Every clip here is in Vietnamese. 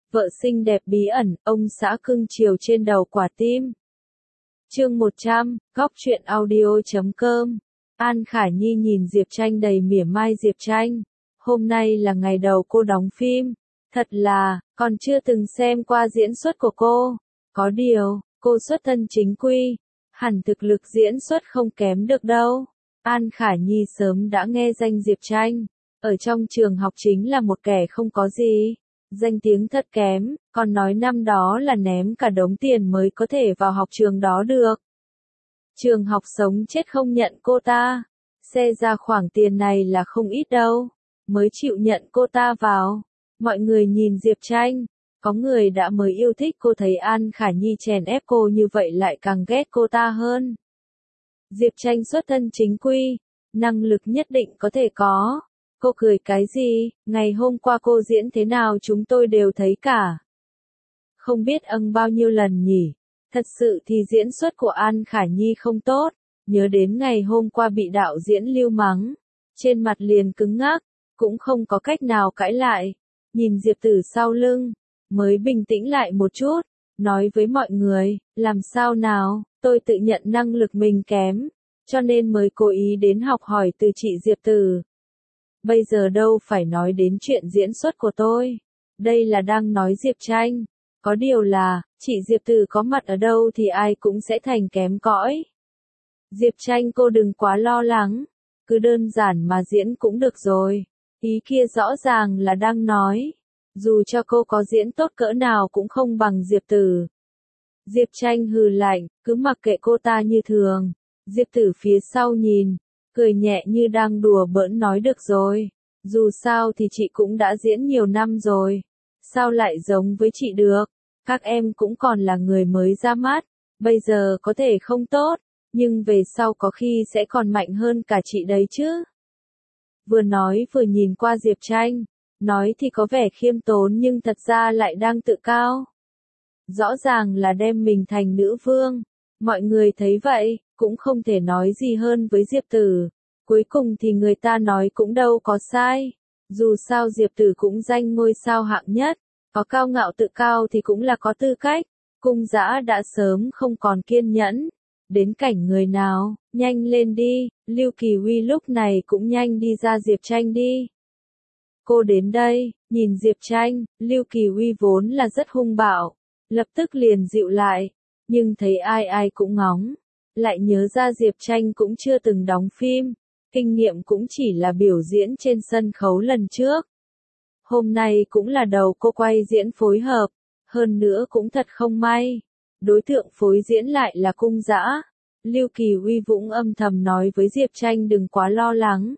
Vợ xinh đẹp bí ẩn, ông xã cưng chiều trên đầu quả tim. Chương 100, góc truyện audio.com. An Khả Nhi nhìn Diệp Tranh đầy mỉa mai. Diệp Tranh, hôm nay là ngày đầu cô đóng phim. Thật là, còn chưa từng xem qua diễn xuất của cô. Có điều, cô xuất thân chính quy, hẳn thực lực diễn xuất không kém được đâu. An Khả Nhi sớm đã nghe danh Diệp Tranh, ở trong trường học chính là một kẻ không có gì. Danh tiếng thật kém, còn nói năm đó là ném cả đống tiền mới có thể vào học trường đó được. Trường học sống chết không nhận cô ta, xe ra khoản tiền này là không ít đâu, mới chịu nhận cô ta vào. Mọi người nhìn Diệp Tranh, có người đã mới yêu thích cô, thấy An Khả Nhi chèn ép cô như vậy lại càng ghét cô ta hơn. Diệp Tranh xuất thân chính quy, năng lực nhất định có thể có. Cô cười cái gì, ngày hôm qua cô diễn thế nào chúng tôi đều thấy cả. Không biết bao nhiêu lần nhỉ, thật sự thì diễn xuất của An Khả Nhi không tốt, nhớ đến ngày hôm qua bị đạo diễn Lưu mắng, trên mặt liền cứng ngắc, cũng không có cách nào cãi lại, nhìn Diệp Tử sau lưng, mới bình tĩnh lại một chút, nói với mọi người, làm sao nào, tôi tự nhận năng lực mình kém, cho nên mới cố ý đến học hỏi từ chị Diệp Tử. Bây giờ đâu phải nói đến chuyện diễn xuất của tôi, đây là đang nói Diệp Tranh, có điều là, chị Diệp Tử có mặt ở đâu thì ai cũng sẽ thành kém cỏi. Diệp Tranh cô đừng quá lo lắng, cứ đơn giản mà diễn cũng được rồi, ý kia rõ ràng là đang nói, dù cho cô có diễn tốt cỡ nào cũng không bằng Diệp Tử. Diệp Tranh hừ lạnh, cứ mặc kệ cô ta như thường. Diệp Tử phía sau nhìn, cười nhẹ như đang đùa bỡn nói được rồi, dù sao thì chị cũng đã diễn nhiều năm rồi, sao lại giống với chị được, các em cũng còn là người mới ra mắt, bây giờ có thể không tốt, nhưng về sau có khi sẽ còn mạnh hơn cả chị đấy chứ. Vừa nói vừa nhìn qua Diệp Tranh, nói thì có vẻ khiêm tốn nhưng thật ra lại đang tự cao. Rõ ràng là đem mình thành nữ vương, mọi người thấy vậy, cũng không thể nói gì hơn với Diệp Tử. Cuối cùng thì người ta nói cũng đâu có sai. Dù sao Diệp Tử cũng danh ngôi sao hạng nhất, có cao ngạo tự cao thì cũng là có tư cách. Cung Dã đã sớm không còn kiên nhẫn. Đến cảnh người nào, nhanh lên đi, Lưu Kỳ Huy lúc này cũng nhanh đi ra Diệp Tranh đi. Cô đến đây, nhìn Diệp Tranh, Lưu Kỳ Huy vốn là rất hung bạo, lập tức liền dịu lại, nhưng thấy ai ai cũng ngóng. Lại nhớ ra Diệp Tranh cũng chưa từng đóng phim, kinh nghiệm cũng chỉ là biểu diễn trên sân khấu lần trước. Hôm nay cũng là đầu cô quay diễn phối hợp, hơn nữa cũng thật không may. Đối tượng phối diễn lại là Cung Dã. Lưu Kỳ Huy cũng âm thầm nói với Diệp Tranh đừng quá lo lắng.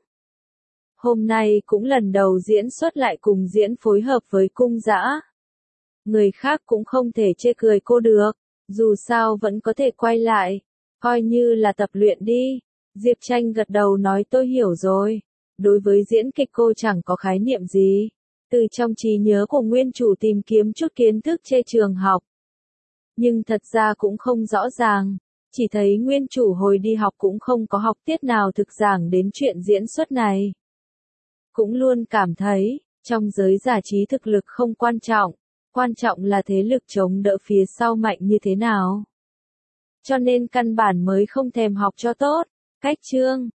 Hôm nay cũng lần đầu diễn xuất lại cùng diễn phối hợp với Cung Dã. Người khác cũng không thể chê cười cô được, dù sao vẫn có thể quay lại. Coi như là tập luyện đi. Diệp Tranh gật đầu nói tôi hiểu rồi. Đối với diễn kịch cô chẳng có khái niệm gì. Từ trong trí nhớ của nguyên chủ tìm kiếm chút kiến thức trên trường học. Nhưng thật ra cũng không rõ ràng. Chỉ thấy nguyên chủ hồi đi học cũng không có học tiết nào thực giảng đến chuyện diễn xuất này. Cũng luôn cảm thấy, trong giới giải trí thực lực không quan trọng. Quan trọng là thế lực chống đỡ phía sau mạnh như thế nào. Cho nên căn bản mới không thèm học cho tốt. Cách chương